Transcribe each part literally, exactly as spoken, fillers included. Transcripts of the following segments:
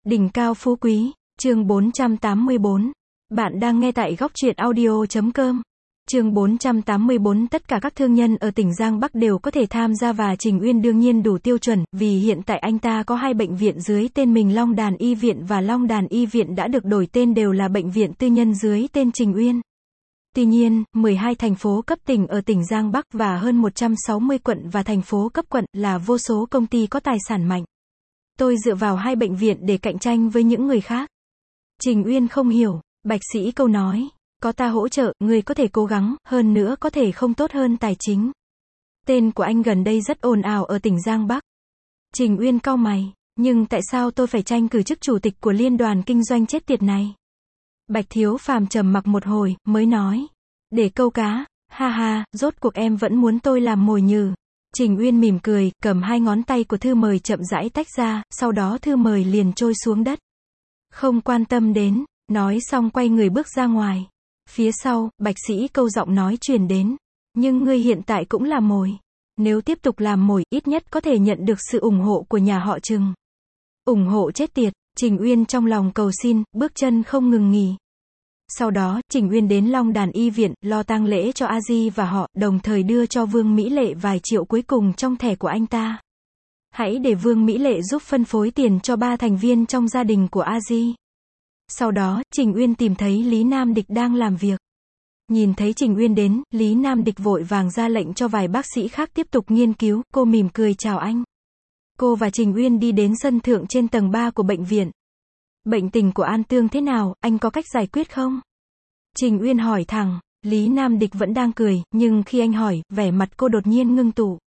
Đỉnh cao phú quý, chương bốn trăm tám mươi bốn. Bạn đang nghe tại góc truyện audio chấm com. Chương bốn trăm tám mươi bốn. Tất cả các thương nhân ở tỉnh Giang Bắc đều có thể tham gia và Trình Uyên đương nhiên đủ tiêu chuẩn, vì hiện tại anh ta có hai bệnh viện dưới tên mình, Long Đàn Y Viện và Long Đàn Y Viện đã được đổi tên, đều là bệnh viện tư nhân dưới tên Trình Uyên. Tuy nhiên, mười hai thành phố cấp tỉnh ở tỉnh Giang Bắc và hơn một trăm sáu mươi quận và thành phố cấp quận là vô số công ty có tài sản mạnh. Tôi dựa vào hai bệnh viện để cạnh tranh với những người khác. Trình Uyên không hiểu. Bạch Sĩ Câu nói, có ta hỗ trợ, người có thể cố gắng, hơn nữa có thể không tốt hơn tài chính. Tên của anh gần đây rất ồn ào ở tỉnh Giang Bắc. Trình Uyên cau mày, nhưng tại sao tôi phải tranh cử chức chủ tịch của liên đoàn kinh doanh chết tiệt này? Bạch Thiếu Phàm trầm mặc một hồi, mới nói, để câu cá, ha ha, rốt cuộc em vẫn muốn tôi làm mồi nhử. Trình Uyên mỉm cười, cầm hai ngón tay của thư mời chậm rãi tách ra, sau đó thư mời liền trôi xuống đất. Không quan tâm đến, nói xong quay người bước ra ngoài. Phía sau, Bạch Sĩ Câu giọng nói truyền đến, nhưng ngươi hiện tại cũng là mồi. Nếu tiếp tục làm mồi, ít nhất có thể nhận được sự ủng hộ của nhà họ Trừng. Ủng hộ chết tiệt, Trình Uyên trong lòng cầu xin, bước chân không ngừng nghỉ. Sau đó, Trình Uyên đến Long Đàn Y Viện, lo tang lễ cho A Di và họ, đồng thời đưa cho Vương Mỹ Lệ vài triệu cuối cùng trong thẻ của anh ta. Hãy để Vương Mỹ Lệ giúp phân phối tiền cho ba thành viên trong gia đình của A Di. Sau đó, Trình Uyên tìm thấy Lý Nam Địch đang làm việc. Nhìn thấy Trình Uyên đến, Lý Nam Địch vội vàng ra lệnh cho vài bác sĩ khác tiếp tục nghiên cứu, cô mỉm cười chào anh. Cô và Trình Uyên đi đến sân thượng trên tầng ba của bệnh viện. Bệnh tình của An Tương thế nào, anh có cách giải quyết không? Trình Uyên hỏi thẳng. Lý Nam Địch vẫn đang cười, nhưng khi anh hỏi, vẻ mặt cô đột nhiên ngưng tụ.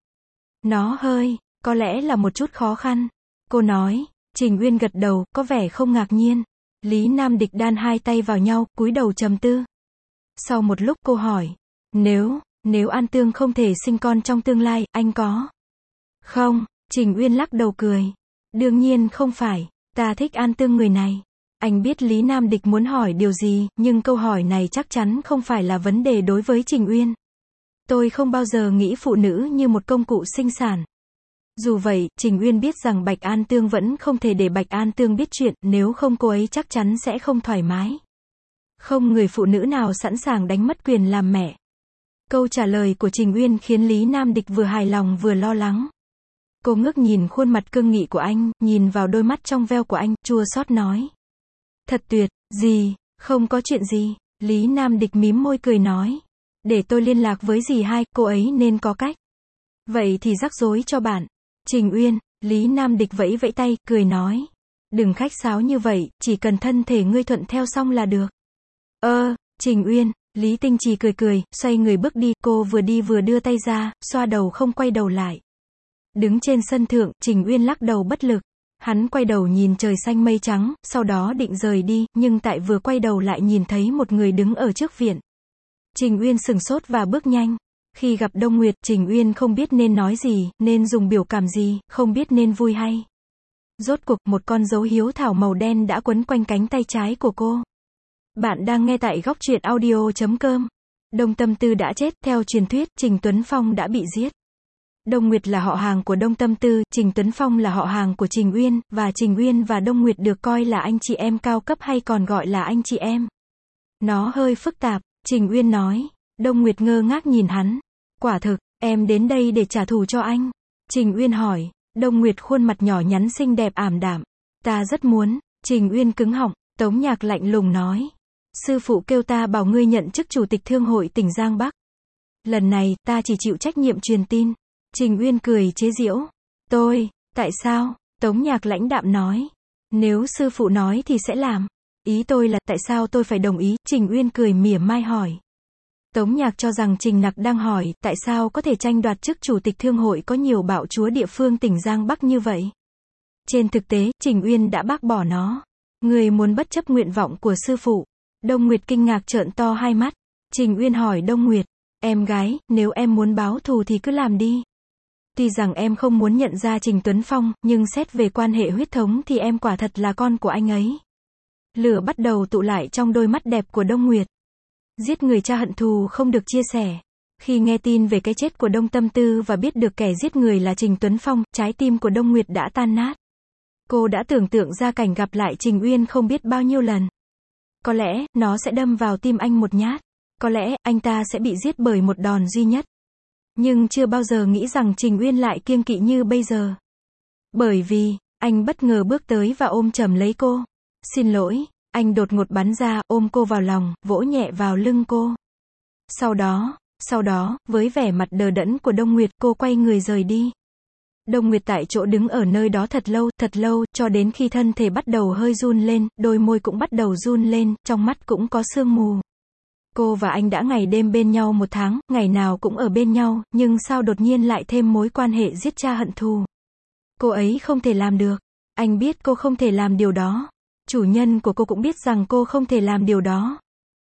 Nó hơi, có lẽ là một chút khó khăn. Cô nói. Trình Uyên gật đầu, có vẻ không ngạc nhiên. Lý Nam Địch đan hai tay vào nhau, cúi đầu trầm tư. Sau một lúc cô hỏi. Nếu, nếu An Tương không thể sinh con trong tương lai, anh có? Không, Trình Uyên lắc đầu cười. Đương nhiên không phải. Ta thích An Tương người này. Anh biết Lý Nam Địch muốn hỏi điều gì, nhưng câu hỏi này chắc chắn không phải là vấn đề đối với Trình Uyên. Tôi không bao giờ nghĩ phụ nữ như một công cụ sinh sản. Dù vậy, Trình Uyên biết rằng Bạch An Tương vẫn không thể để Bạch An Tương biết chuyện, nếu không cô ấy chắc chắn sẽ không thoải mái. Không người phụ nữ nào sẵn sàng đánh mất quyền làm mẹ. Câu trả lời của Trình Uyên khiến Lý Nam Địch vừa hài lòng vừa lo lắng. Cô ngước nhìn khuôn mặt cương nghị của anh, nhìn vào đôi mắt trong veo của anh, chua xót nói. Thật tuyệt, gì, không có chuyện gì. Lý Nam Địch mím môi cười nói. Để tôi liên lạc với dì hai, cô ấy nên có cách. Vậy thì rắc rối cho bạn. Trình Uyên, Lý Nam Địch vẫy vẫy tay, cười nói. Đừng khách sáo như vậy, chỉ cần thân thể ngươi thuận theo xong là được. Ơ, Trình Uyên, Lý Tinh Trì cười cười, xoay người bước đi, cô vừa đi vừa đưa tay ra, xoa đầu không quay đầu lại. Đứng trên sân thượng, Trình Uyên lắc đầu bất lực. Hắn quay đầu nhìn trời xanh mây trắng, sau đó định rời đi, nhưng tại vừa quay đầu lại nhìn thấy một người đứng ở trước viện. Trình Uyên sừng sốt và bước nhanh. Khi gặp Đông Nguyệt, Trình Uyên không biết nên nói gì, nên dùng biểu cảm gì, không biết nên vui hay. Rốt cuộc, một con dấu hiếu thảo màu đen đã quấn quanh cánh tay trái của cô. Bạn đang nghe tại góc truyện audio chấm com. Đông Tâm Tư đã chết, theo truyền thuyết, Trình Tuấn Phong đã bị giết. Đông Nguyệt là họ hàng của Đông Tâm Tư, Trình Tuấn Phong là họ hàng của Trình Uyên, và Trình Uyên và Đông Nguyệt được coi là anh chị em cao cấp hay còn gọi là anh chị em. Nó hơi phức tạp, Trình Uyên nói. Đông Nguyệt ngơ ngác nhìn hắn. Quả thực, em đến đây để trả thù cho anh. Trình Uyên hỏi. Đông Nguyệt khuôn mặt nhỏ nhắn xinh đẹp ảm đạm. Ta rất muốn. Trình Uyên cứng họng. Tống Nhạc lạnh lùng nói. Sư phụ kêu ta bảo ngươi nhận chức chủ tịch thương hội tỉnh Giang Bắc. Lần này, ta chỉ chịu trách nhiệm truyền tin. Trình Uyên cười chế giễu. Tôi, tại sao? Tống Nhạc lãnh đạm nói. Nếu sư phụ nói thì sẽ làm. Ý tôi là, tại sao tôi phải đồng ý? Trình Uyên cười mỉa mai hỏi. Tống Nhạc cho rằng Trình Nặc đang hỏi, tại sao có thể tranh đoạt chức chủ tịch thương hội có nhiều bạo chúa địa phương tỉnh Giang Bắc như vậy? Trên thực tế, Trình Uyên đã bác bỏ nó. Người muốn bất chấp nguyện vọng của sư phụ. Đông Nguyệt kinh ngạc trợn to hai mắt. Trình Uyên hỏi Đông Nguyệt. Em gái, nếu em muốn báo thù thì cứ làm đi. Tuy rằng em không muốn nhận ra Trình Tuấn Phong, nhưng xét về quan hệ huyết thống thì em quả thật là con của anh ấy. Lửa bắt đầu tụ lại trong đôi mắt đẹp của Đông Nguyệt. Giết người cha hận thù không được chia sẻ. Khi nghe tin về cái chết của Đông Tâm Tư và biết được kẻ giết người là Trình Tuấn Phong, trái tim của Đông Nguyệt đã tan nát. Cô đã tưởng tượng ra cảnh gặp lại Trình Uyên không biết bao nhiêu lần. Có lẽ, nó sẽ đâm vào tim anh một nhát. Có lẽ, anh ta sẽ bị giết bởi một đòn duy nhất. Nhưng chưa bao giờ nghĩ rằng Trình Uyên lại kiêng kỵ như bây giờ. Bởi vì, anh bất ngờ bước tới và ôm chầm lấy cô. Xin lỗi, anh đột ngột bắn ra, ôm cô vào lòng, vỗ nhẹ vào lưng cô. Sau đó, sau đó, với vẻ mặt đờ đẫn của Đông Nguyệt, cô quay người rời đi. Đông Nguyệt tại chỗ đứng ở nơi đó thật lâu, thật lâu, cho đến khi thân thể bắt đầu hơi run lên, đôi môi cũng bắt đầu run lên, trong mắt cũng có sương mù. Cô và anh đã ngày đêm bên nhau một tháng, ngày nào cũng ở bên nhau, nhưng sao đột nhiên lại thêm mối quan hệ giết cha hận thù. Cô ấy không thể làm được. Anh biết cô không thể làm điều đó. Chủ nhân của cô cũng biết rằng cô không thể làm điều đó.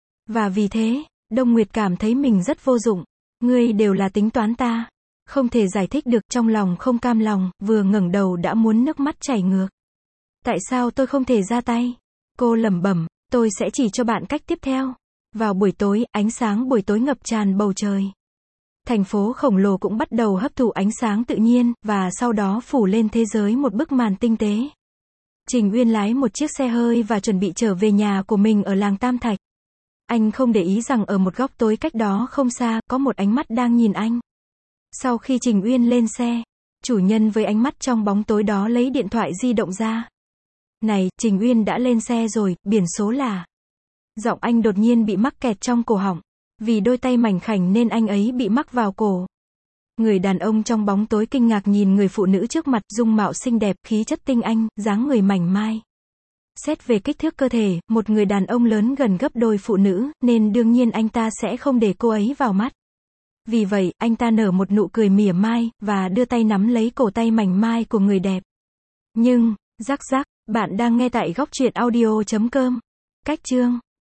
Và vì thế, Đông Nguyệt cảm thấy mình rất vô dụng. Ngươi đều là tính toán ta. Không thể giải thích được, trong lòng không cam lòng, vừa ngẩng đầu đã muốn nước mắt chảy ngược. Tại sao tôi không thể ra tay? Cô lẩm bẩm, tôi sẽ chỉ cho bạn cách tiếp theo. Vào buổi tối, ánh sáng buổi tối ngập tràn bầu trời. Thành phố khổng lồ cũng bắt đầu hấp thụ ánh sáng tự nhiên, và sau đó phủ lên thế giới một bức màn tinh tế. Trình Uyên lái một chiếc xe hơi và chuẩn bị trở về nhà của mình ở làng Tam Thạch. Anh không để ý rằng ở một góc tối cách đó không xa, có một ánh mắt đang nhìn anh. Sau khi Trình Uyên lên xe, chủ nhân với ánh mắt trong bóng tối đó lấy điện thoại di động ra. Này, Trình Uyên đã lên xe rồi, biển số là... Giọng anh đột nhiên bị mắc kẹt trong cổ họng. Vì đôi tay mảnh khảnh nên anh ấy bị mắc vào cổ. Người đàn ông trong bóng tối kinh ngạc nhìn người phụ nữ trước mặt, dung mạo xinh đẹp, khí chất tinh anh, dáng người mảnh mai. Xét về kích thước cơ thể, một người đàn ông lớn gần gấp đôi phụ nữ, nên đương nhiên anh ta sẽ không để cô ấy vào mắt. Vì vậy, anh ta nở một nụ cười mỉa mai, và đưa tay nắm lấy cổ tay mảnh mai của người đẹp. Nhưng, rắc rắc, bạn đang nghe tại góc truyện audio chấm com. Cách chương